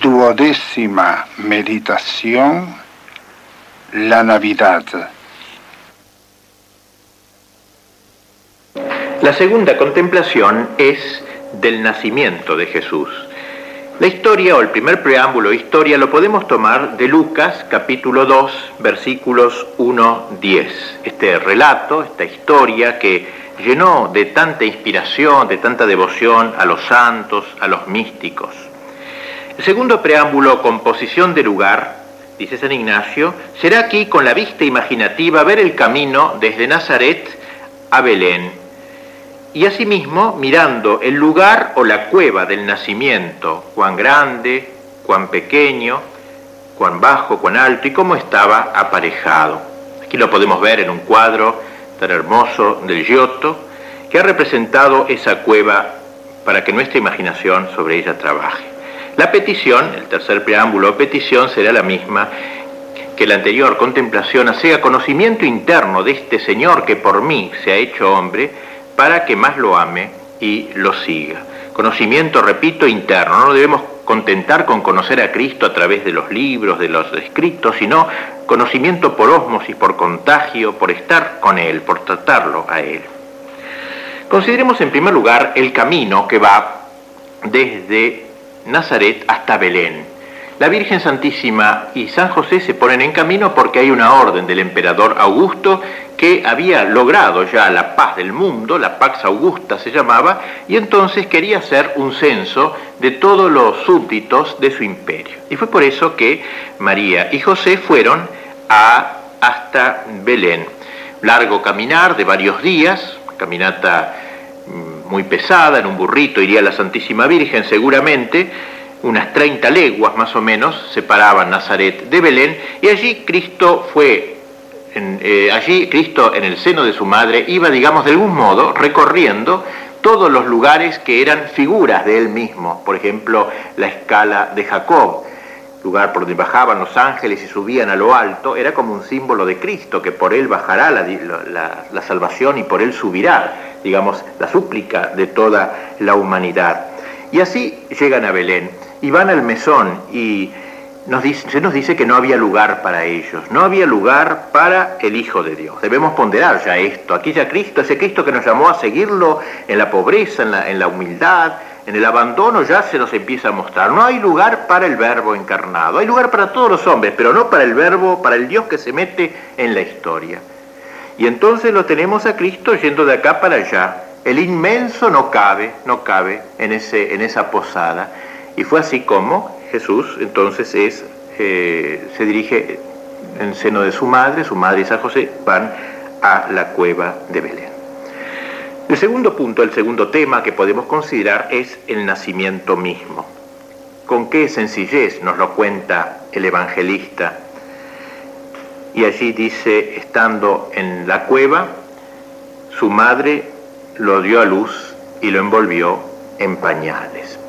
12ª meditación, la Navidad. La segunda contemplación es del nacimiento de Jesús. La historia o el primer preámbulo historia lo podemos tomar de Lucas capítulo 2 versículos 1-10. Este relato, esta historia que llenó de tanta inspiración, de tanta devoción a los santos, a los místicos. El segundo preámbulo, composición de lugar, dice San Ignacio, será aquí con la vista imaginativa ver el camino desde Nazaret a Belén y asimismo mirando el lugar o la cueva del nacimiento, cuán grande, cuán pequeño, cuán bajo, cuán alto y cómo estaba aparejado. Aquí lo podemos ver en un cuadro tan hermoso del Giotto que ha representado esa cueva para que nuestra imaginación sobre ella trabaje. La petición, el tercer preámbulo o petición, será la misma que la anterior contemplación, sea conocimiento interno de este Señor que por mí se ha hecho hombre, para que más lo ame y lo siga. Conocimiento, repito, interno. No debemos contentar con conocer a Cristo a través de los libros, de los escritos, sino conocimiento por ósmosis, por contagio, por estar con Él, por tratarlo a Él. Consideremos en primer lugar el camino que va desde Nazaret hasta Belén. La Virgen Santísima y San José se ponen en camino porque hay una orden del emperador Augusto que había logrado ya la paz del mundo, la Pax Augusta se llamaba, y entonces quería hacer un censo de todos los súbditos de su imperio. Y fue por eso que María y José fueron hasta Belén. Largo caminar de varios días, caminata muy pesada, en un burrito iría la Santísima Virgen seguramente, unas 30 leguas más o menos separaban Nazaret de Belén, y allí Cristo en el seno de su madre iba, digamos, de algún modo recorriendo todos los lugares que eran figuras de él mismo. Por ejemplo, la escala de Jacob, lugar por donde bajaban los ángeles y subían a lo alto, era como un símbolo de Cristo, que por él bajará la salvación y por él subirá, digamos, la súplica de toda la humanidad. Y así llegan a Belén y van al mesón y se nos dice que no había lugar para ellos, no había lugar para el Hijo de Dios. Debemos ponderar ya esto. Aquí ya Cristo, ese Cristo que nos llamó a seguirlo en la pobreza, en la humildad, en el abandono, ya se nos empieza a mostrar. No hay lugar para el Verbo encarnado. Hay lugar para todos los hombres, pero no para el Verbo, para el Dios que se mete en la historia. Y entonces lo tenemos a Cristo yendo de acá para allá. El inmenso no cabe en esa posada. Y fue así como Jesús entonces se dirige en seno de su madre y San José van a la cueva de Belén. El segundo punto, el segundo tema que podemos considerar es el nacimiento mismo. Con qué sencillez nos lo cuenta el evangelista. Y allí dice, estando en la cueva, su madre lo dio a luz y lo envolvió en pañales.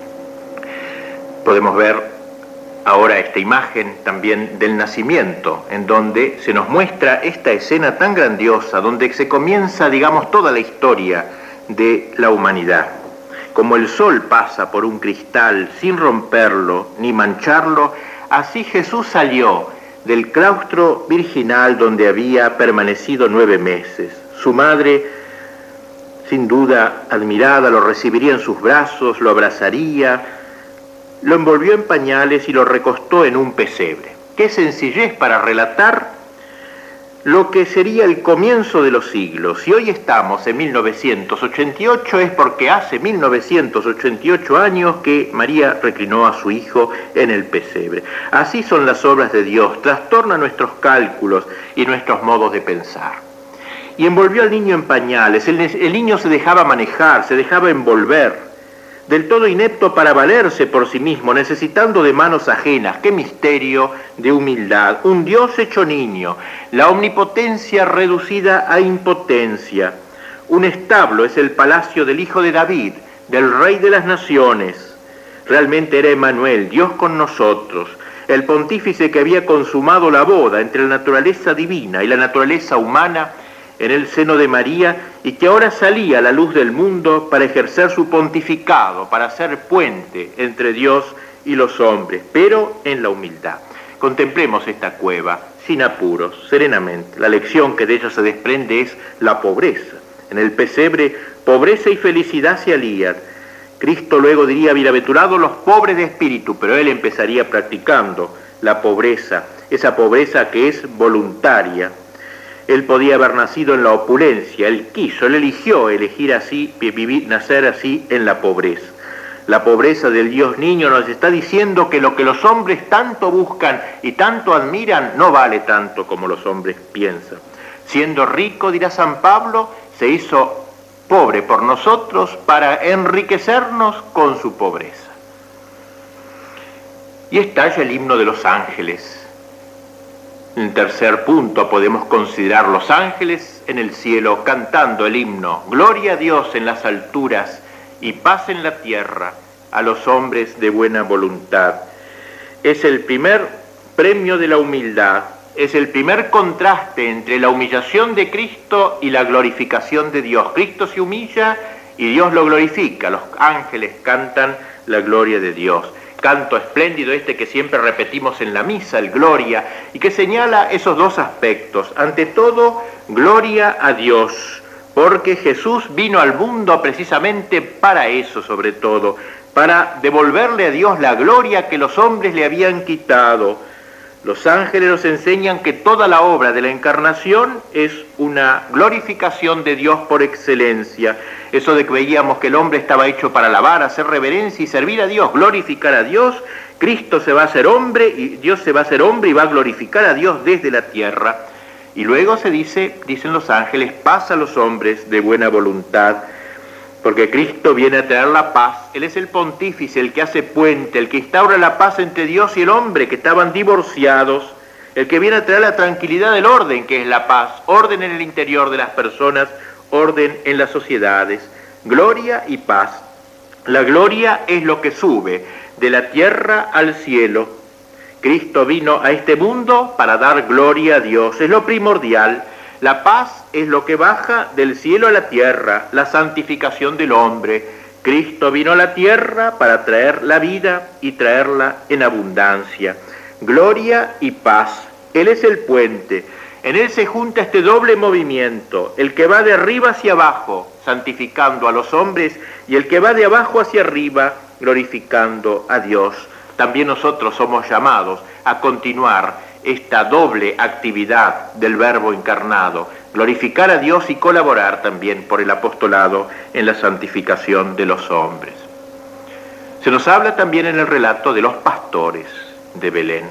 Podemos ver ahora esta imagen también del nacimiento, en donde se nos muestra esta escena tan grandiosa, donde se comienza, digamos, toda la historia de la humanidad. Como el sol pasa por un cristal sin romperlo ni mancharlo, así Jesús salió del claustro virginal donde había permanecido 9 meses. Su madre, sin duda admirada, lo recibiría en sus brazos, lo abrazaría, lo envolvió en pañales y lo recostó en un pesebre. Qué sencillez para relatar lo que sería el comienzo de los siglos. Si hoy estamos en 1988 es porque hace 1988 años que María reclinó a su hijo en el pesebre. Así son las obras de Dios, trastornan nuestros cálculos y nuestros modos de pensar. Y envolvió al niño en pañales. El niño se dejaba manejar, se dejaba envolver, del todo inepto para valerse por sí mismo, necesitando de manos ajenas. ¡Qué misterio de humildad! Un Dios hecho niño, la omnipotencia reducida a impotencia. Un establo es el palacio del Hijo de David, del Rey de las Naciones. Realmente era Emmanuel, Dios con nosotros, el pontífice que había consumado la boda entre la naturaleza divina y la naturaleza humana en el seno de María, y que ahora salía a la luz del mundo para ejercer su pontificado, para ser puente entre Dios y los hombres, pero en la humildad. Contemplemos esta cueva sin apuros, serenamente. La lección que de ella se desprende es la pobreza. En el pesebre, pobreza y felicidad se alían. Cristo luego diría, bienaventurados los pobres de espíritu, pero él empezaría practicando la pobreza, esa pobreza que es voluntaria. Él podía haber nacido en la opulencia, él quiso, él eligió elegir así, vivir, nacer así en la pobreza. La pobreza del Dios niño nos está diciendo que lo que los hombres tanto buscan y tanto admiran no vale tanto como los hombres piensan. Siendo rico, dirá San Pablo, se hizo pobre por nosotros para enriquecernos con su pobreza. Y estalla el himno de los ángeles. En tercer punto podemos considerar los ángeles en el cielo cantando el himno, gloria a Dios en las alturas y paz en la tierra a los hombres de buena voluntad. Es el primer premio de la humildad, es el primer contraste entre la humillación de Cristo y la glorificación de Dios. Cristo se humilla y Dios lo glorifica, los ángeles cantan la gloria de Dios. Canto espléndido este que siempre repetimos en la misa, el gloria, y que señala esos dos aspectos. Ante todo, gloria a Dios, porque Jesús vino al mundo precisamente para eso, sobre todo, para devolverle a Dios la gloria que los hombres le habían quitado. Los ángeles nos enseñan que toda la obra de la encarnación es una glorificación de Dios por excelencia. Eso de que veíamos que el hombre estaba hecho para alabar, hacer reverencia y servir a Dios, glorificar a Dios. Cristo se va a hacer hombre y Dios se va a hacer hombre y va a glorificar a Dios desde la tierra. Y luego dicen los ángeles, paz a los hombres de buena voluntad, porque Cristo viene a traer la paz. Él es el pontífice, el que hace puente, el que instaura la paz entre Dios y el hombre, que estaban divorciados, el que viene a traer la tranquilidad del orden, que es la paz, orden en el interior de las personas, orden en las sociedades, gloria y paz. La gloria es lo que sube de la tierra al cielo. Cristo vino a este mundo para dar gloria a Dios, es lo primordial. La paz es lo que baja del cielo a la tierra, la santificación del hombre. Cristo vino a la tierra para traer la vida y traerla en abundancia. Gloria y paz. Él es el puente. En él se junta este doble movimiento, el que va de arriba hacia abajo, santificando a los hombres, y el que va de abajo hacia arriba, glorificando a Dios. También nosotros somos llamados a continuar esta doble actividad del Verbo encarnado, glorificar a Dios y colaborar también por el apostolado en la santificación de los hombres. Se nos habla también en el relato de los pastores de Belén.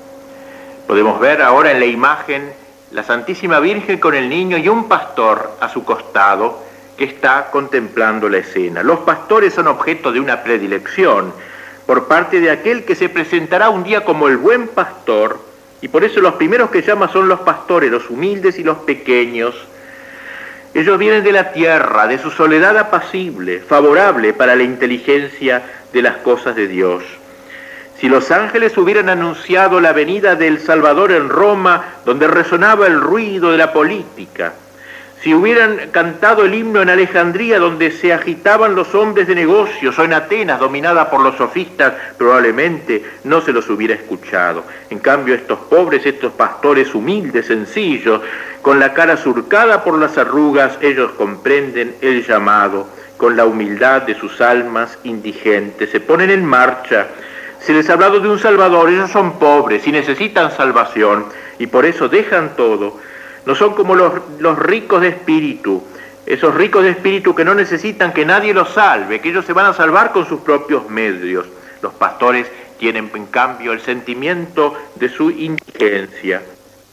Podemos ver ahora en la imagen la Santísima Virgen con el niño y un pastor a su costado que está contemplando la escena. Los pastores son objeto de una predilección por parte de aquel que se presentará un día como el buen pastor, y por eso los primeros que llama son los pastores, los humildes y los pequeños. Ellos vienen de la tierra, de su soledad apacible, favorable para la inteligencia de las cosas de Dios. Si los ángeles hubieran anunciado la venida del Salvador en Roma, donde resonaba el ruido de la política, si hubieran cantado el himno en Alejandría, donde se agitaban los hombres de negocios, o en Atenas, dominada por los sofistas, probablemente no se los hubiera escuchado. En cambio, estos pobres, estos pastores humildes, sencillos, con la cara surcada por las arrugas, ellos comprenden el llamado, con la humildad de sus almas indigentes, se ponen en marcha. Se les ha hablado de un Salvador, ellos son pobres y necesitan salvación, y por eso dejan todo. No son como los ricos de espíritu, esos ricos de espíritu que no necesitan que nadie los salve, que ellos se van a salvar con sus propios medios. Los pastores tienen en cambio el sentimiento de su indigencia.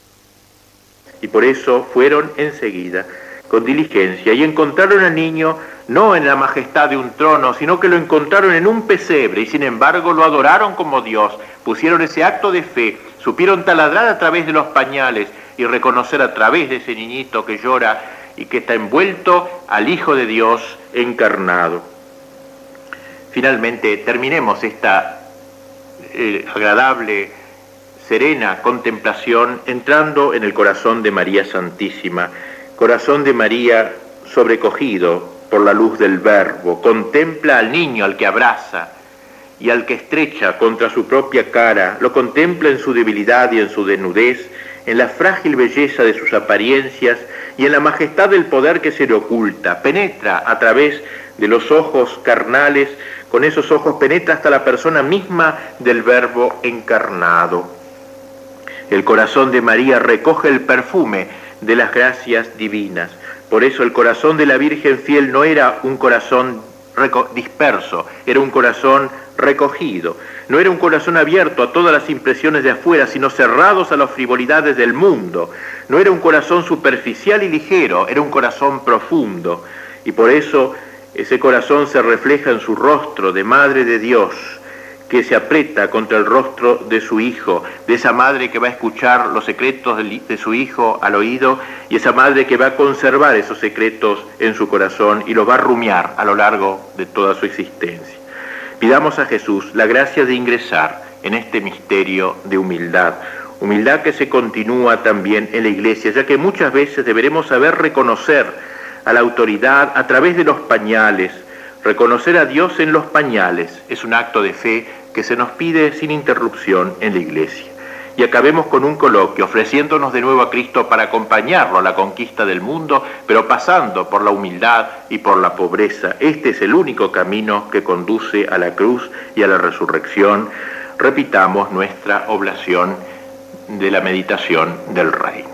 Y por eso fueron enseguida, con diligencia, y encontraron al niño no en la majestad de un trono, sino que lo encontraron en un pesebre, y sin embargo lo adoraron como Dios, pusieron ese acto de fe, supieron taladrar a través de los pañales, y reconocer a través de ese niñito que llora y que está envuelto al Hijo de Dios encarnado. Finalmente, terminemos esta agradable, serena contemplación entrando en el corazón de María Santísima, corazón de María sobrecogido por la luz del Verbo, contempla al niño al que abraza y al que estrecha contra su propia cara, lo contempla en su debilidad y en su desnudez, en la frágil belleza de sus apariencias y en la majestad del poder que se le oculta, penetra a través de los ojos carnales, con esos ojos penetra hasta la persona misma del Verbo encarnado. El corazón de María recoge el perfume de las gracias divinas. Por eso el corazón de la Virgen fiel no era un corazón disperso, era un corazón recogido. No era un corazón abierto a todas las impresiones de afuera, sino cerrados a las frivolidades del mundo. No era un corazón superficial y ligero, era un corazón profundo. Y por eso ese corazón se refleja en su rostro de Madre de Dios, que se aprieta contra el rostro de su Hijo, de esa madre que va a escuchar los secretos de su Hijo al oído, y esa madre que va a conservar esos secretos en su corazón y los va a rumiar a lo largo de toda su existencia. Pidamos a Jesús la gracia de ingresar en este misterio de humildad, humildad que se continúa también en la Iglesia, ya que muchas veces deberemos saber reconocer a la autoridad a través de los pañales. Reconocer a Dios en los pañales es un acto de fe que se nos pide sin interrupción en la Iglesia. Y acabemos con un coloquio ofreciéndonos de nuevo a Cristo para acompañarlo a la conquista del mundo, pero pasando por la humildad y por la pobreza. Este es el único camino que conduce a la cruz y a la resurrección. Repitamos nuestra oblación de la meditación del reino.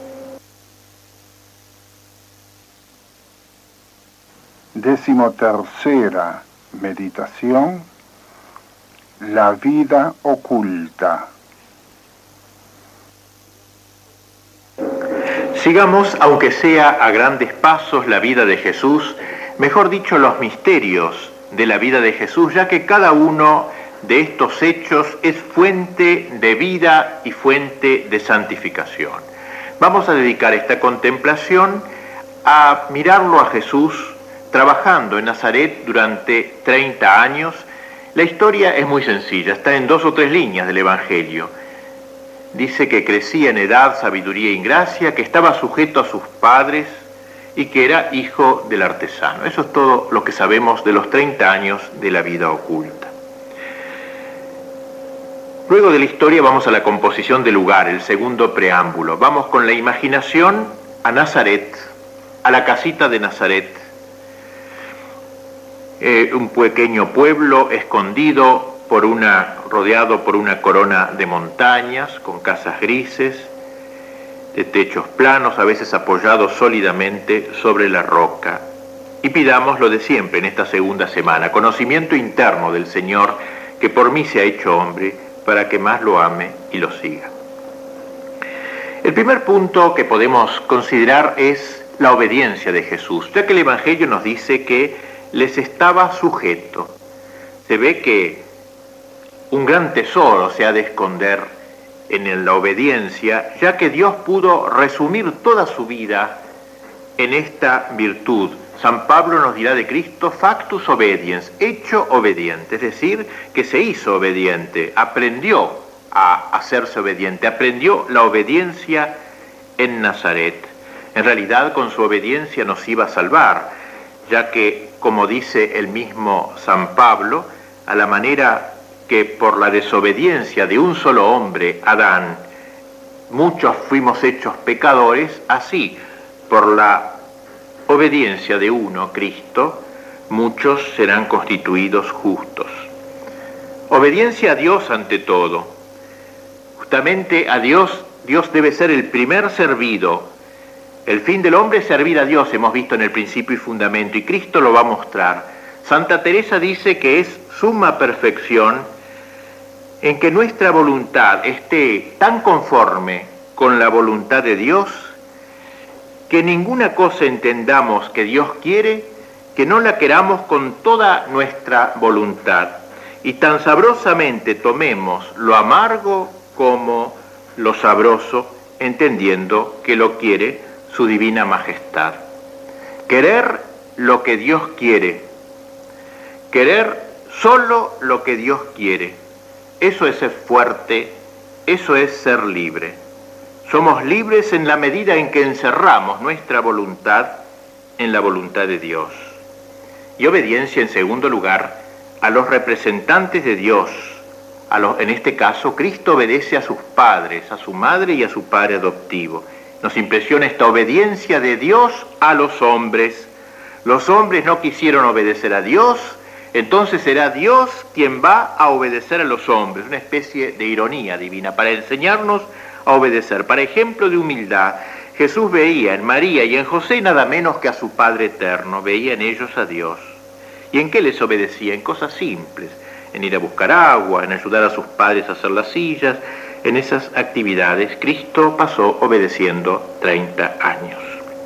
Decimotercera meditación, la vida oculta. Sigamos, aunque sea a grandes pasos, la vida de Jesús, mejor dicho, los misterios de la vida de Jesús, ya que cada uno de estos hechos es fuente de vida y fuente de santificación. Vamos a dedicar esta contemplación a mirarlo a Jesús trabajando en Nazaret durante 30 años. La historia es muy sencilla, está en 2 o 3 líneas del Evangelio. Dice que crecía en edad, sabiduría y gracia, que estaba sujeto a sus padres y que era hijo del artesano. Eso es todo lo que sabemos de los 30 años de la vida oculta. Luego de la historia vamos a la composición del lugar, el segundo preámbulo. Vamos con la imaginación a Nazaret, a la casita de Nazaret, un pequeño pueblo escondido rodeado por una corona de montañas, con casas grises, de techos planos, a veces apoyados sólidamente sobre la roca. Y pidamos lo de siempre en esta segunda semana, conocimiento interno del Señor, que por mí se ha hecho hombre, para que más lo ame y lo siga. El primer punto que podemos considerar es la obediencia de Jesús, ya que el Evangelio nos dice que les estaba sujeto. Se ve que un gran tesoro se ha de esconder en la obediencia, ya que Dios pudo resumir toda su vida en esta virtud. San Pablo nos dirá de Cristo, factus obediens, hecho obediente, es decir, que se hizo obediente, aprendió a hacerse obediente, aprendió la obediencia en Nazaret. En realidad, con su obediencia nos iba a salvar, ya que, como dice el mismo San Pablo, a la manera que por la desobediencia de un solo hombre, Adán, muchos fuimos hechos pecadores, así, por la obediencia de uno, Cristo, muchos serán constituidos justos. Obediencia a Dios ante todo. Justamente a Dios debe ser el primer servido. El fin del hombre es servir a Dios, hemos visto en el principio y fundamento, y Cristo lo va a mostrar. Santa Teresa dice que es suma perfección en que nuestra voluntad esté tan conforme con la voluntad de Dios, que ninguna cosa entendamos que Dios quiere, que no la queramos con toda nuestra voluntad, y tan sabrosamente tomemos lo amargo como lo sabroso, entendiendo que lo quiere su divina majestad. Querer lo que Dios quiere, querer solo lo que Dios quiere, eso es ser fuerte, eso es ser libre. Somos libres en la medida en que encerramos nuestra voluntad en la voluntad de Dios. Y obediencia, en segundo lugar, a los representantes de Dios, en este caso, Cristo obedece a sus padres, a su madre y a su padre adoptivo. Nos impresiona esta obediencia de Dios a los hombres. Los hombres no quisieron obedecer a Dios, entonces será Dios quien va a obedecer a los hombres. Una especie de ironía divina para enseñarnos a obedecer. Para ejemplo de humildad, Jesús veía en María y en José nada menos que a su Padre eterno, veía en ellos a Dios. ¿Y en qué les obedecía? En cosas simples, en ir a buscar agua, en ayudar a sus padres a hacer las sillas. En esas actividades Cristo pasó obedeciendo 30 años.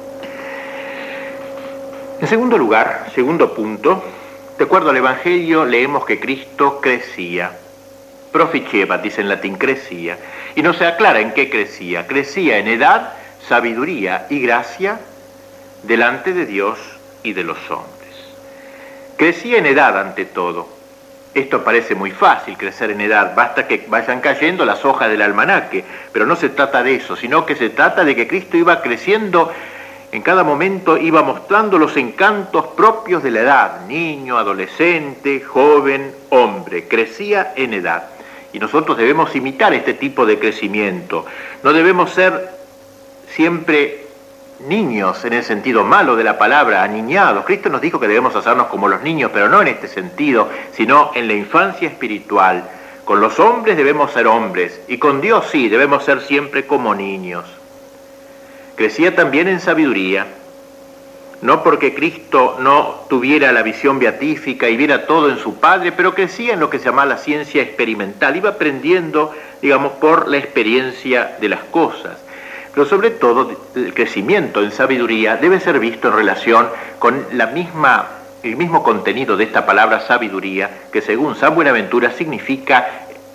En segundo lugar, segundo punto, de acuerdo al Evangelio leemos que Cristo crecía. Proficebat, dice en latín, crecía. Y no se aclara en qué crecía. Crecía en edad, sabiduría y gracia delante de Dios y de los hombres. Crecía en edad ante todo. Esto parece muy fácil, crecer en edad, basta que vayan cayendo las hojas del almanaque, pero no se trata de eso, sino que se trata de que Cristo iba creciendo, en cada momento iba mostrando los encantos propios de la edad, niño, adolescente, joven, hombre, crecía en edad. Y nosotros debemos imitar este tipo de crecimiento, no debemos ser siempre niños en el sentido malo de la palabra, aniñados. Cristo nos dijo que debemos hacernos como los niños, pero no en este sentido, sino en la infancia espiritual. Con los hombres debemos ser hombres, y con Dios sí, debemos ser siempre como niños. Crecía también en sabiduría, no porque Cristo no tuviera la visión beatífica y viera todo en su Padre, pero crecía en lo que se llama la ciencia experimental, iba aprendiendo, digamos, por la experiencia de las cosas. Pero sobre todo, el crecimiento en sabiduría debe ser visto en relación con el mismo contenido de esta palabra sabiduría, que según San Buenaventura significa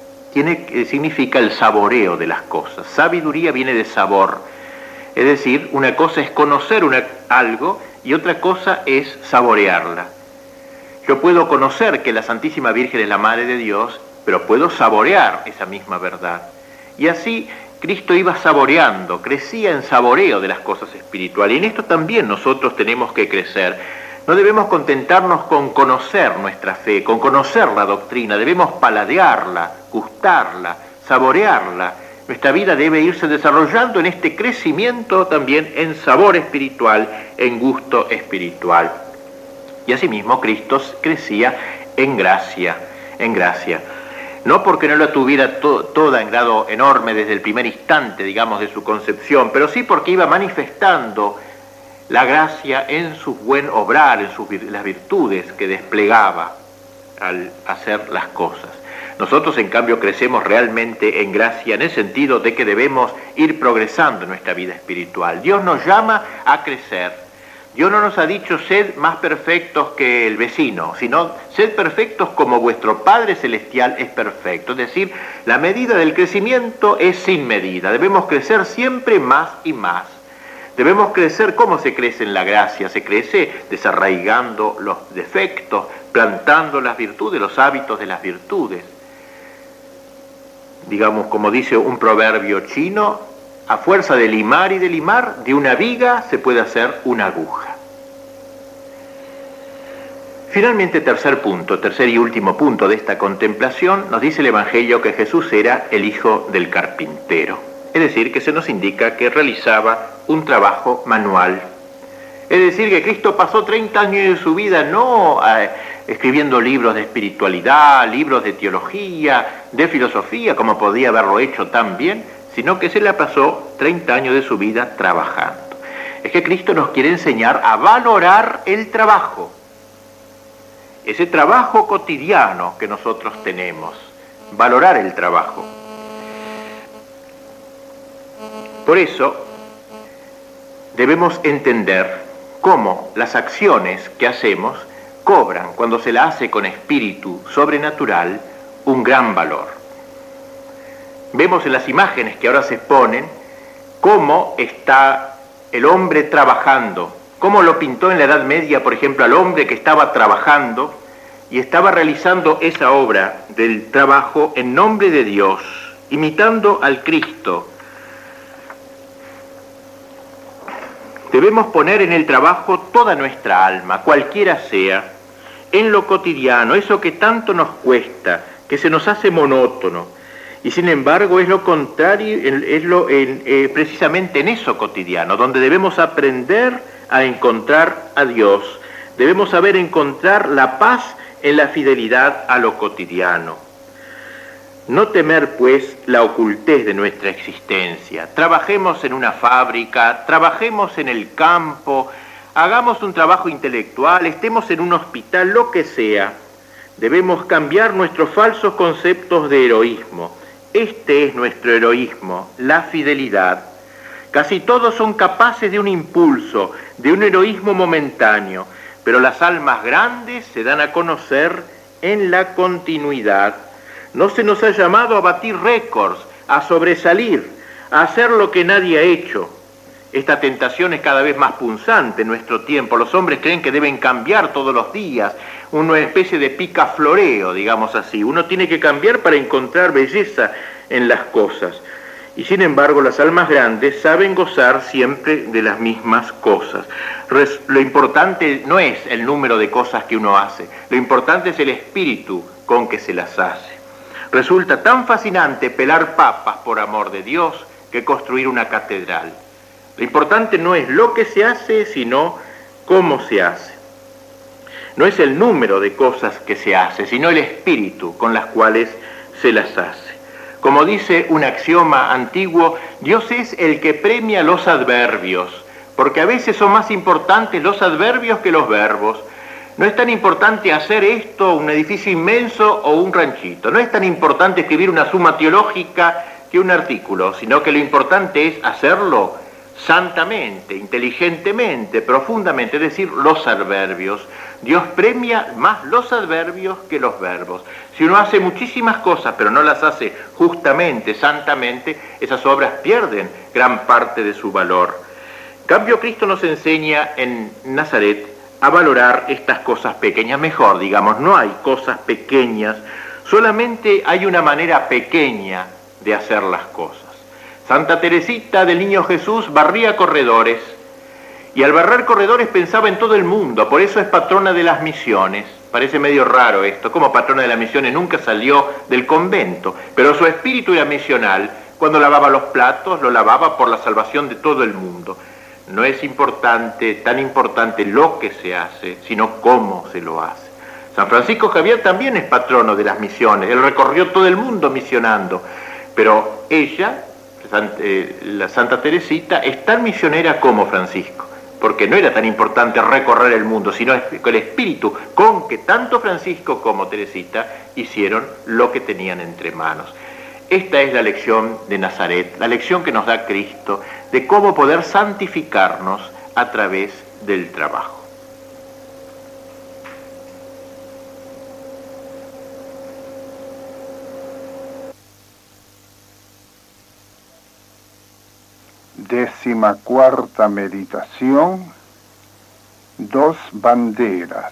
el saboreo de las cosas. Sabiduría viene de sabor, es decir, una cosa es conocer algo y otra cosa es saborearla. Yo puedo conocer que la Santísima Virgen es la Madre de Dios, pero puedo saborear esa misma verdad. Y así Cristo iba saboreando, crecía en saboreo de las cosas espirituales. Y en esto también nosotros tenemos que crecer. No debemos contentarnos con conocer nuestra fe, con conocer la doctrina. Debemos paladearla, gustarla, saborearla. Nuestra vida debe irse desarrollando en este crecimiento también en sabor espiritual, en gusto espiritual. Y asimismo Cristo crecía en gracia, en gracia. No porque no la tuviera toda en grado enorme desde el primer instante, digamos, de su concepción, pero sí porque iba manifestando la gracia en su buen obrar, en las virtudes que desplegaba al hacer las cosas. Nosotros, en cambio, crecemos realmente en gracia en el sentido de que debemos ir progresando en nuestra vida espiritual. Dios nos llama a crecer. Dios no nos ha dicho, sed más perfectos que el vecino, sino sed perfectos como vuestro Padre Celestial es perfecto. Es decir, la medida del crecimiento es sin medida. Debemos crecer siempre más y más. Debemos crecer. ¿Cómo se crece en la gracia? Se crece desarraigando los defectos, plantando las virtudes, los hábitos de las virtudes. Digamos, como dice un proverbio chino, a fuerza de limar y de limar, de una viga se puede hacer una aguja. Finalmente, tercer y último punto de esta contemplación, nos dice el Evangelio que Jesús era el hijo del carpintero. Es decir, que se nos indica que realizaba un trabajo manual. Es decir, que Cristo pasó 30 años de su vida no escribiendo libros de espiritualidad, libros de teología, de filosofía, como podía haberlo hecho tan bien, sino que se la pasó 30 años de su vida trabajando. Es que Cristo nos quiere enseñar a valorar el trabajo, ese trabajo cotidiano que nosotros tenemos, valorar el trabajo. Por eso debemos entender cómo las acciones que hacemos cobran, cuando se la hace con espíritu sobrenatural, un gran valor. Vemos en las imágenes que ahora se exponen cómo está el hombre trabajando, cómo lo pintó en la Edad Media, por ejemplo, al hombre que estaba trabajando y estaba realizando esa obra del trabajo en nombre de Dios, imitando al Cristo. Debemos poner en el trabajo toda nuestra alma, cualquiera sea, en lo cotidiano, eso que tanto nos cuesta, que se nos hace monótono. Y sin embargo es lo contrario, precisamente en eso cotidiano, donde debemos aprender a encontrar a Dios. Debemos saber encontrar la paz en la fidelidad a lo cotidiano. No temer, pues, la ocultez de nuestra existencia. Trabajemos en una fábrica, trabajemos en el campo, hagamos un trabajo intelectual, estemos en un hospital, lo que sea. Debemos cambiar nuestros falsos conceptos de heroísmo. Este es nuestro heroísmo, la fidelidad. Casi todos son capaces de un impulso, de un heroísmo momentáneo, pero las almas grandes se dan a conocer en la continuidad. No se nos ha llamado a batir récords, a sobresalir, a hacer lo que nadie ha hecho. Esta tentación es cada vez más punzante en nuestro tiempo. Los hombres creen que deben cambiar todos los días, una especie de picafloreo, digamos así. Uno tiene que cambiar para encontrar belleza en las cosas. Y sin embargo, las almas grandes saben gozar siempre de las mismas cosas. Lo importante no es el número de cosas que uno hace, lo importante es el espíritu con que se las hace. Resulta tan fascinante pelar papas por amor de Dios que construir una catedral. Lo importante no es lo que se hace, sino cómo se hace. No es el número de cosas que se hace, sino el espíritu con las cuales se las hace. Como dice un axioma antiguo, Dios es el que premia los adverbios, porque a veces son más importantes los adverbios que los verbos. No es tan importante hacer esto, un edificio inmenso o un ranchito. No es tan importante escribir una suma teológica que un artículo, sino que lo importante es hacerlo santamente, inteligentemente, profundamente, es decir, los adverbios. Dios premia más los adverbios que los verbos. Si uno hace muchísimas cosas, pero no las hace justamente, santamente, esas obras pierden gran parte de su valor. En cambio, Cristo nos enseña en Nazaret a valorar estas cosas pequeñas. Mejor, digamos, no hay cosas pequeñas, solamente hay una manera pequeña de hacer las cosas. Santa Teresita del Niño Jesús barría corredores, y al barrer corredores pensaba en todo el mundo, por eso es patrona de las misiones. Parece medio raro esto, como patrona de las misiones nunca salió del convento, pero su espíritu era misional. Cuando lavaba los platos, lo lavaba por la salvación de todo el mundo. No es tan importante lo que se hace, sino cómo se lo hace. San Francisco Javier también es patrono de las misiones, él recorrió todo el mundo misionando, pero ella, la Santa Teresita, es tan misionera como Francisco, porque no era tan importante recorrer el mundo, sino el espíritu con que tanto Francisco como Teresita hicieron lo que tenían entre manos. Esta es la lección de Nazaret, la lección que nos da Cristo de cómo poder santificarnos a través del trabajo. Décima-cuarta meditación, dos banderas.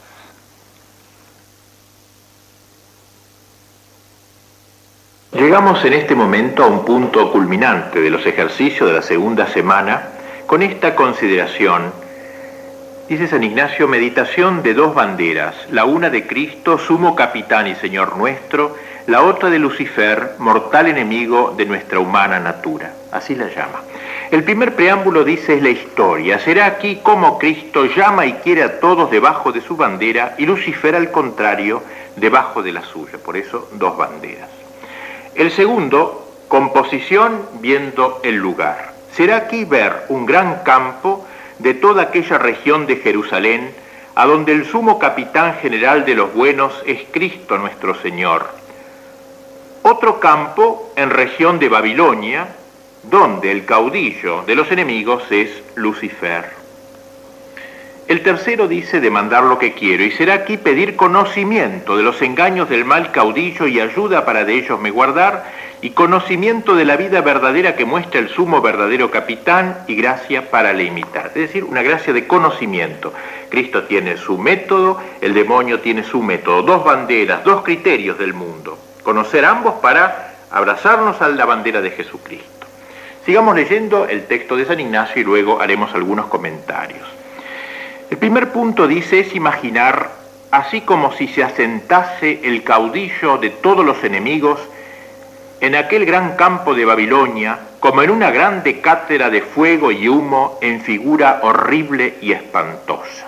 Llegamos en este momento a un punto culminante de los ejercicios de la segunda semana con esta consideración. Dice San Ignacio, meditación de dos banderas, la una de Cristo, sumo capitán y Señor nuestro, la otra de Lucifer, mortal enemigo de nuestra humana natura. Así la llama. El primer preámbulo dice es la historia. Será aquí como Cristo llama y quiere a todos debajo de su bandera y Lucifer al contrario debajo de la suya. Por eso dos banderas. El segundo, composición viendo el lugar. Será aquí ver un gran campo de toda aquella región de Jerusalén a donde el sumo capitán general de los buenos es Cristo nuestro Señor. Otro campo en región de Babilonia, donde el caudillo de los enemigos es Lucifer. El tercero dice demandar lo que quiero, y será aquí pedir conocimiento de los engaños del mal caudillo y ayuda para de ellos me guardar, y conocimiento de la vida verdadera que muestra el sumo verdadero capitán y gracia para le imitar. Es decir, una gracia de conocimiento. Cristo tiene su método, el demonio tiene su método. Dos banderas, dos criterios del mundo. Conocer ambos para abrazarnos a la bandera de Jesucristo. Sigamos leyendo el texto de San Ignacio y luego haremos algunos comentarios. El primer punto dice es imaginar así como si se asentase el caudillo de todos los enemigos en aquel gran campo de Babilonia, como en una grande cátedra de fuego y humo en figura horrible y espantosa.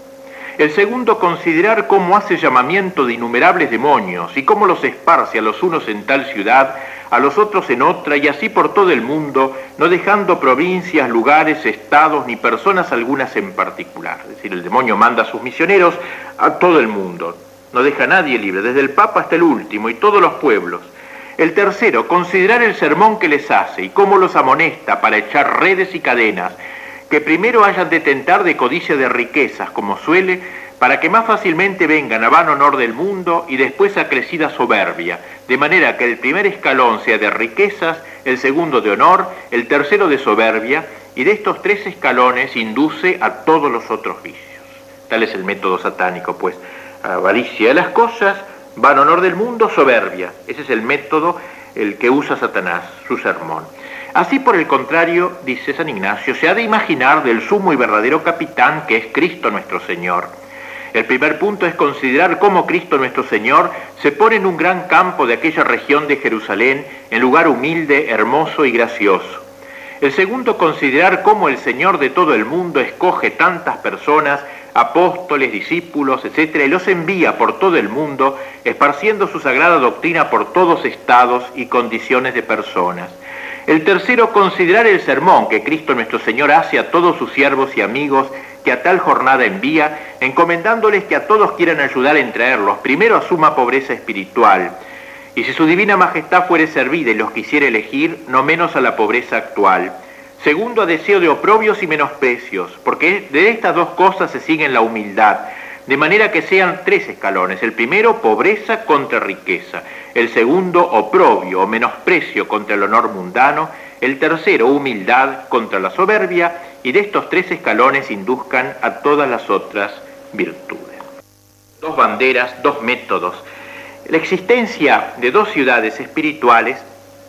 El segundo, considerar cómo hace llamamiento de innumerables demonios y cómo los esparce a los unos en tal ciudad, a los otros en otra, y así por todo el mundo, no dejando provincias, lugares, estados, ni personas algunas en particular. Es decir, el demonio manda a sus misioneros a todo el mundo, no deja a nadie libre, desde el Papa hasta el último, y todos los pueblos. El tercero, considerar el sermón que les hace y cómo los amonesta para echar redes y cadenas, que primero hayan de tentar de codicia de riquezas, como suele, para que más fácilmente vengan a vano honor del mundo y después a crecida soberbia, de manera que el primer escalón sea de riquezas, el segundo de honor, el tercero de soberbia, y de estos 3 escalones induce a todos los otros vicios. Tal es el método satánico, pues, avaricia de las cosas, vano honor del mundo, soberbia. Ese es el método, el que usa Satanás, su sermón. Así, por el contrario, dice San Ignacio, se ha de imaginar del sumo y verdadero capitán que es Cristo nuestro Señor. El primer punto es considerar cómo Cristo nuestro Señor se pone en un gran campo de aquella región de Jerusalén, en lugar humilde, hermoso y gracioso. El segundo, considerar cómo el Señor de todo el mundo escoge tantas personas, apóstoles, discípulos, etc., y los envía por todo el mundo, esparciendo su sagrada doctrina por todos estados y condiciones de personas. El tercero, considerar el sermón que Cristo nuestro Señor hace a todos sus siervos y amigos que a tal jornada envía, encomendándoles que a todos quieran ayudar en traerlos, primero a suma pobreza espiritual, y si su divina majestad fuere servida y los quisiera elegir, no menos a la pobreza actual. Segundo, a deseo de oprobios y menosprecios, porque de estas 2 cosas se siguen la humildad, de manera que sean 3 escalones. El primero, pobreza contra riqueza. El segundo, oprobio o menosprecio contra el honor mundano. El tercero, humildad contra la soberbia. Y de estos 3 escalones induzcan a todas las otras virtudes. 2 banderas, 2 métodos. La existencia de 2 ciudades espirituales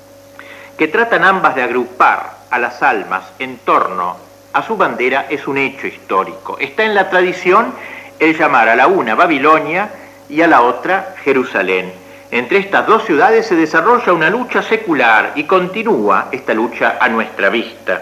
que tratan ambas de agrupar a las almas en torno a su bandera es un hecho histórico. Está en la tradición el llamar a la una Babilonia y a la otra Jerusalén. Entre estas 2 ciudades se desarrolla una lucha secular y continúa esta lucha a nuestra vista.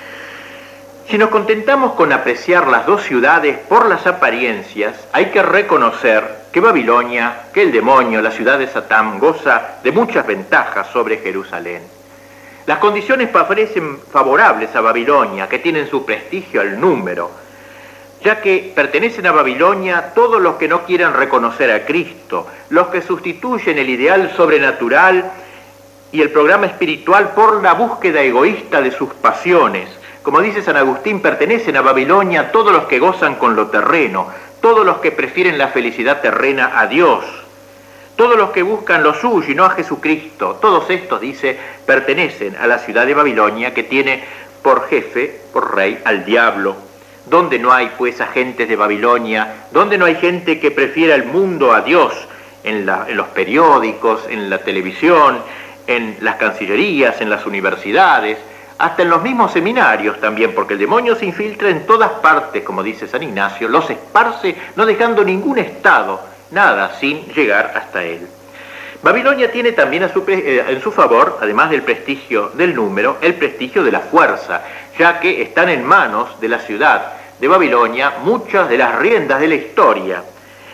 Si nos contentamos con apreciar las 2 ciudades por las apariencias, hay que reconocer que Babilonia, que el demonio, la ciudad de Satán, goza de muchas ventajas sobre Jerusalén. Las condiciones parecen favorables a Babilonia, que tienen su prestigio al número, ya que pertenecen a Babilonia todos los que no quieran reconocer a Cristo, los que sustituyen el ideal sobrenatural y el programa espiritual por la búsqueda egoísta de sus pasiones. Como dice San Agustín, pertenecen a Babilonia todos los que gozan con lo terreno, todos los que prefieren la felicidad terrena a Dios, todos los que buscan lo suyo y no a Jesucristo. Todos estos, dice, pertenecen a la ciudad de Babilonia, que tiene por jefe, por rey, al diablo. ¿Dónde no hay pues agentes de Babilonia? ¿Dónde no hay gente que prefiera el mundo a Dios? En los periódicos, en la televisión, en las cancillerías, en las universidades, hasta en los mismos seminarios también, porque el demonio se infiltra en todas partes, como dice San Ignacio, los esparce, no dejando ningún estado, nada, sin llegar hasta él. Babilonia tiene también en su favor, además del prestigio del número, el prestigio de la fuerza, ya que están en manos de la ciudad de Babilonia muchas de las riendas de la historia.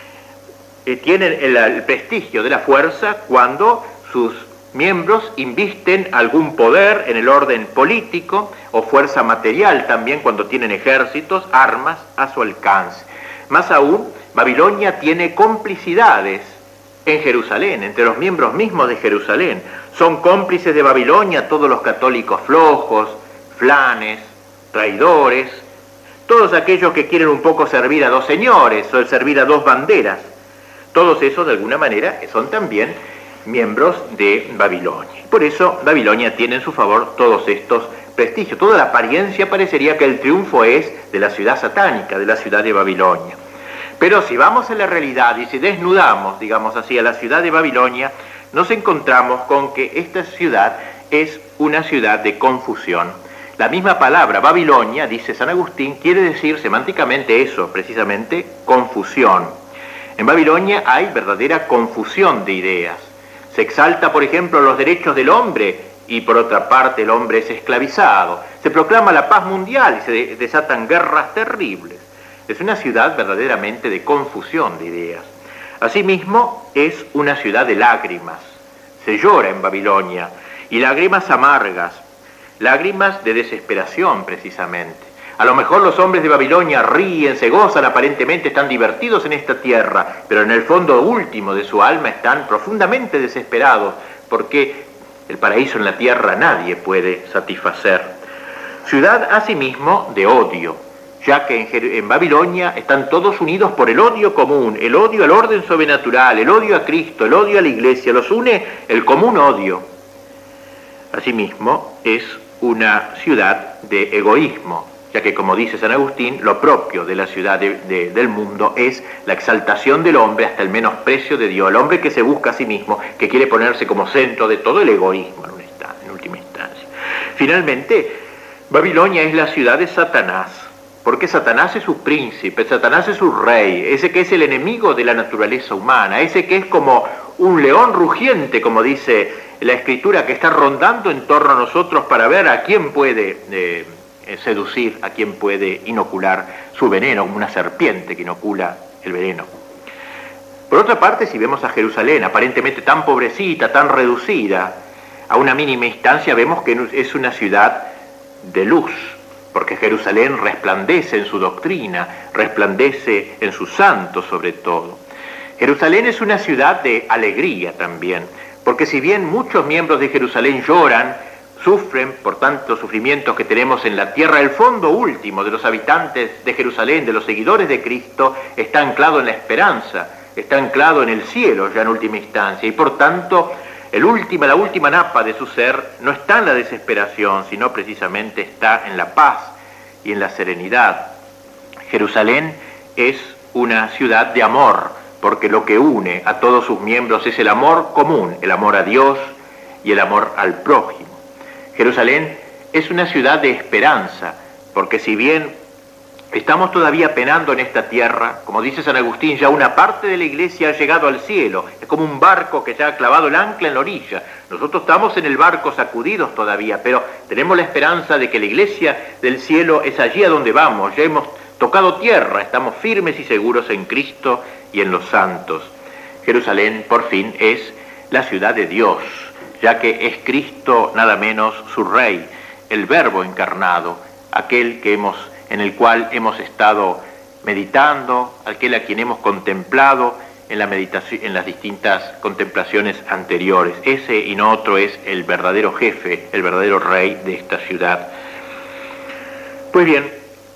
Tienen el prestigio de la fuerza cuando sus miembros invisten algún poder en el orden político o fuerza material también cuando tienen ejércitos, armas a su alcance. Más aún, Babilonia tiene complicidades en Jerusalén, entre los miembros mismos de Jerusalén. Son cómplices de Babilonia todos los católicos flojos, flanes, traidores, todos aquellos que quieren un poco servir a 2 señores o servir a 2 banderas. Todos esos de alguna manera son también miembros de Babilonia. Por eso Babilonia tiene en su favor todos estos prestigios. Toda la apariencia parecería que el triunfo es de la ciudad satánica, de la ciudad de Babilonia. Pero si vamos a la realidad y si desnudamos, digamos así, a la ciudad de Babilonia, nos encontramos con que esta ciudad es una ciudad de confusión. La misma palabra Babilonia, dice San Agustín, quiere decir semánticamente eso, precisamente confusión. En Babilonia hay verdadera confusión de ideas. Se exalta, por ejemplo, los derechos del hombre y por otra parte el hombre es esclavizado. Se proclama la paz mundial y se desatan guerras terribles. Es una ciudad verdaderamente de confusión de ideas. Asimismo, es una ciudad de lágrimas. Se llora en Babilonia, y lágrimas amargas, lágrimas de desesperación precisamente. A lo mejor los hombres de Babilonia ríen, se gozan, aparentemente están divertidos en esta tierra, pero en el fondo último de su alma están profundamente desesperados, porque el paraíso en la tierra nadie puede satisfacer. Ciudad asimismo de odio, ya que en Babilonia están todos unidos por el odio común, el odio al orden sobrenatural, el odio a Cristo, el odio a la Iglesia, los une el común odio. Asimismo, es una ciudad de egoísmo, ya que, como dice San Agustín, lo propio de la ciudad del mundo es la exaltación del hombre hasta el menosprecio de Dios, el hombre que se busca a sí mismo, que quiere ponerse como centro de todo el egoísmo en última instancia. Finalmente, Babilonia es la ciudad de Satanás, porque Satanás es su príncipe, Satanás es su rey, ese que es el enemigo de la naturaleza humana, ese que es como un león rugiente, como dice la Escritura, que está rondando en torno a nosotros para ver a quién puede seducir, a quién puede inocular su veneno, como una serpiente que inocula el veneno. Por otra parte, si vemos a Jerusalén, aparentemente tan pobrecita, tan reducida, a una mínima instancia vemos que es una ciudad de luz, porque Jerusalén resplandece en su doctrina, resplandece en sus santos sobre todo. Jerusalén es una ciudad de alegría también, porque si bien muchos miembros de Jerusalén lloran, sufren por tantos sufrimientos que tenemos en la tierra, el fondo último de los habitantes de Jerusalén, de los seguidores de Cristo, está anclado en la esperanza, está anclado en el cielo ya en última instancia, y por tanto la última napa de su ser no está en la desesperación, sino precisamente está en la paz y en la serenidad. Jerusalén es una ciudad de amor, porque lo que une a todos sus miembros es el amor común, el amor a Dios y el amor al prójimo. Jerusalén es una ciudad de esperanza, porque si bien estamos todavía penando en esta tierra, como dice San Agustín, ya una parte de la iglesia ha llegado al cielo, es como un barco que ya ha clavado el ancla en la orilla. Nosotros estamos en el barco sacudidos todavía, pero tenemos la esperanza de que la iglesia del cielo es allí a donde vamos, ya hemos tocado tierra, estamos firmes y seguros en Cristo y en los santos. Jerusalén, por fin, es la ciudad de Dios, ya que es Cristo nada menos su Rey, el Verbo encarnado, aquel en el cual hemos estado meditando, aquel a quien hemos contemplado en la meditación, en las distintas contemplaciones anteriores. Ese y no otro es el verdadero jefe, el verdadero rey de esta ciudad. Pues bien,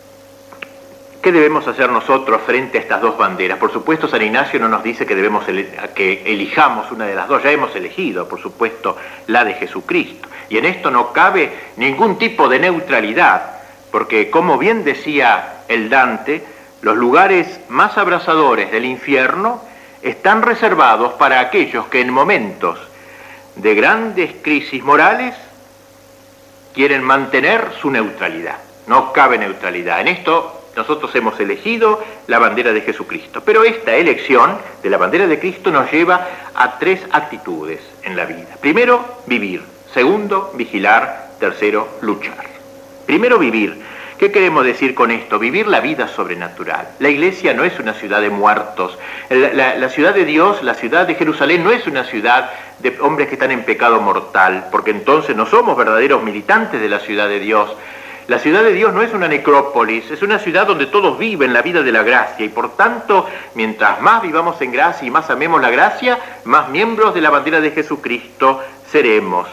¿qué debemos hacer nosotros frente a estas dos banderas? Por supuesto, San Ignacio no nos dice que elijamos una de las dos, ya hemos elegido, por supuesto, la de Jesucristo. Y en esto no cabe ningún tipo de neutralidad, porque como bien decía el Dante, los lugares más abrasadores del infierno están reservados para aquellos que en momentos de grandes crisis morales quieren mantener su neutralidad. No cabe neutralidad. En esto nosotros hemos elegido la bandera de Jesucristo, pero esta elección de la bandera de Cristo nos lleva a tres actitudes en la vida. Primero, vivir. Segundo, vigilar. Tercero, luchar. Primero, vivir. ¿Qué queremos decir con esto? Vivir la vida sobrenatural. La iglesia no es una ciudad de muertos. La ciudad de Dios, la ciudad de Jerusalén, no es una ciudad de hombres que están en pecado mortal, porque entonces no somos verdaderos militantes de la ciudad de Dios. La ciudad de Dios no es una necrópolis, es una ciudad donde todos viven la vida de la gracia, y por tanto, mientras más vivamos en gracia y más amemos la gracia, más miembros de la bandera de Jesucristo seremos.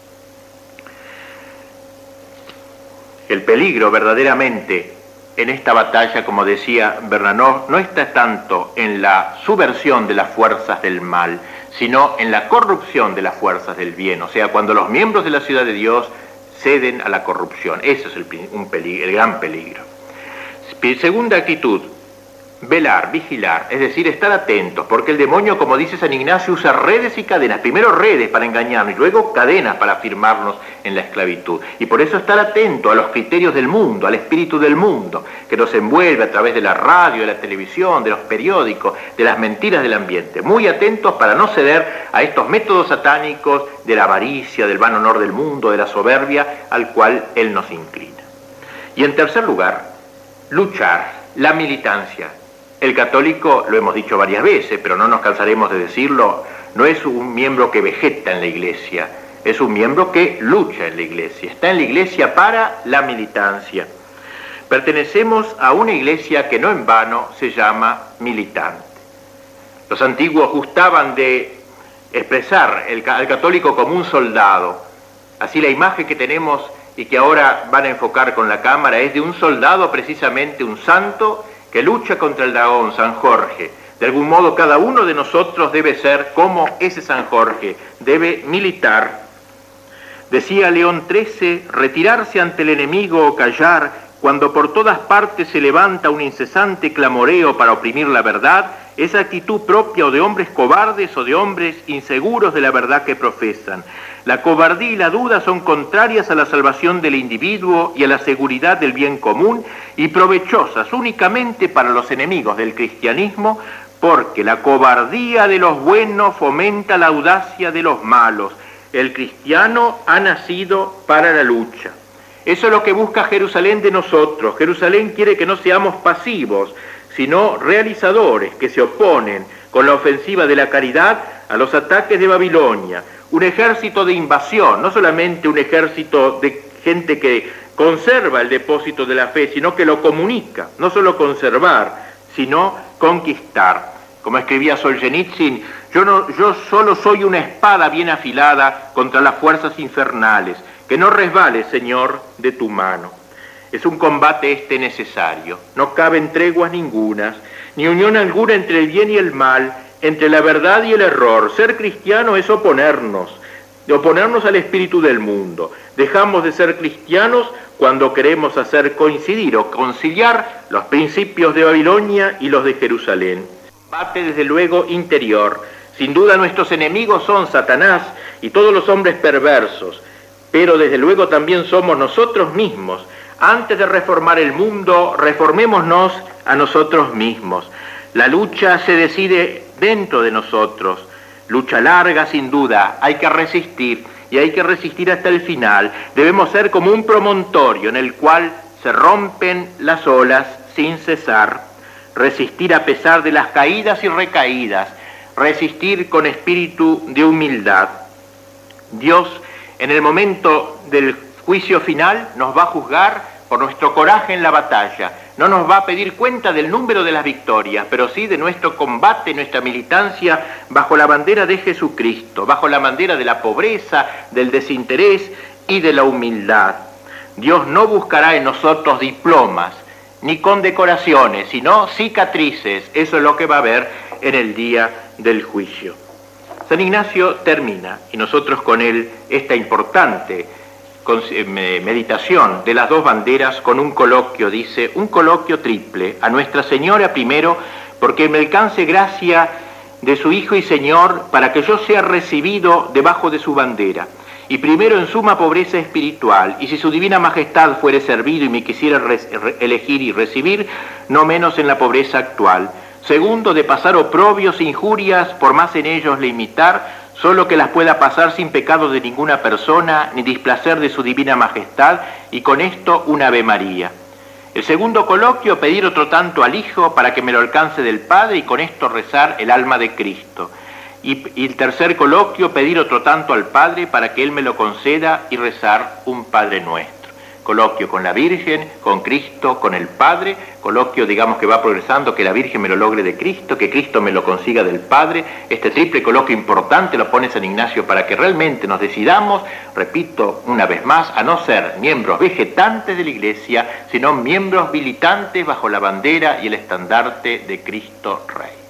El peligro verdaderamente en esta batalla, como decía Bernanos, no está tanto en la subversión de las fuerzas del mal, sino en la corrupción de las fuerzas del bien, o sea, cuando los miembros de la ciudad de Dios ceden a la corrupción. Ese es el gran peligro. Segunda actitud, velar, vigilar, es decir, estar atentos, porque el demonio, como dice San Ignacio, usa redes y cadenas, primero redes para engañarnos y luego cadenas para firmarnos en la esclavitud. Y por eso estar atento a los criterios del mundo, al espíritu del mundo, que nos envuelve a través de la radio, de la televisión, de los periódicos, de las mentiras del ambiente. Muy atentos para no ceder a estos métodos satánicos de la avaricia, del vano honor del mundo, de la soberbia, al cual él nos inclina. Y en tercer lugar, luchar, la militancia. El católico, lo hemos dicho varias veces, pero no nos cansaremos de decirlo, no es un miembro que vegeta en la iglesia, es un miembro que lucha en la iglesia, está en la iglesia para la militancia. Pertenecemos a una iglesia que no en vano se llama militante. Los antiguos gustaban de expresar al católico como un soldado. Así la imagen que tenemos y que ahora van a enfocar con la cámara es de un soldado, precisamente un santo, que lucha contra el dragón, San Jorge. De algún modo cada uno de nosotros debe ser como ese San Jorge, debe militar. Decía León XIII, retirarse ante el enemigo o callar, cuando por todas partes se levanta un incesante clamoreo para oprimir la verdad, es actitud propia o de hombres cobardes o de hombres inseguros de la verdad que profesan. La cobardía y la duda son contrarias a la salvación del individuo y a la seguridad del bien común y provechosas únicamente para los enemigos del cristianismo, porque la cobardía de los buenos fomenta la audacia de los malos. El cristiano ha nacido para la lucha. Eso es lo que busca Jerusalén de nosotros. Jerusalén quiere que no seamos pasivos, sino realizadores que se oponen con la ofensiva de la caridad a los ataques de Babilonia. Un ejército de invasión, no solamente un ejército de gente que conserva el depósito de la fe, sino que lo comunica, no solo conservar, sino conquistar. Como escribía Solzhenitsyn, yo solo soy una espada bien afilada contra las fuerzas infernales, que no resbale, Señor, de tu mano. Es un combate necesario, no caben treguas ningunas, ni unión alguna entre el bien y el mal, entre la verdad y el error. Ser cristiano es oponernos al espíritu del mundo. Dejamos de ser cristianos cuando queremos hacer coincidir o conciliar los principios de Babilonia y los de Jerusalén. Combate desde luego interior. Sin duda nuestros enemigos son Satanás y todos los hombres perversos, pero desde luego también somos nosotros mismos. Antes de reformar el mundo, reformémonos a nosotros mismos. La lucha se decide dentro de nosotros. Lucha larga, sin duda. Hay que resistir, y hay que resistir hasta el final. Debemos ser como un promontorio en el cual se rompen las olas sin cesar. Resistir a pesar de las caídas y recaídas. Resistir con espíritu de humildad. Dios, en el momento del juicio final, nos va a juzgar por nuestro coraje en la batalla. No nos va a pedir cuenta del número de las victorias, pero sí de nuestro combate, nuestra militancia bajo la bandera de Jesucristo, bajo la bandera de la pobreza, del desinterés y de la humildad. Dios no buscará en nosotros diplomas, ni condecoraciones, sino cicatrices. Eso es lo que va a haber en el día del juicio. San Ignacio termina, y nosotros con él, esta importante meditación de las dos banderas con un coloquio, dice, un coloquio triple a Nuestra Señora primero, porque me alcance gracia de su Hijo y Señor para que yo sea recibido debajo de su bandera, y primero en suma pobreza espiritual, y si su divina majestad fuere servido y me quisiera elegir y recibir, no menos en la pobreza actual. Segundo, de pasar oprobios e injurias, por más en ellos le imitar, solo que las pueda pasar sin pecado de ninguna persona, ni displacer de su divina majestad, y con esto un Ave María. El segundo coloquio, pedir otro tanto al Hijo para que me lo alcance del Padre, y con esto rezar el alma de Cristo. Y el tercer coloquio, pedir otro tanto al Padre para que Él me lo conceda, y rezar un Padre Nuestro. Coloquio con la Virgen, con Cristo, con el Padre, coloquio, digamos, que va progresando, que la Virgen me lo logre de Cristo, que Cristo me lo consiga del Padre. Este triple coloquio importante lo pone San Ignacio para que realmente nos decidamos, repito una vez más, a no ser miembros vegetantes de la Iglesia, sino miembros militantes bajo la bandera y el estandarte de Cristo Rey.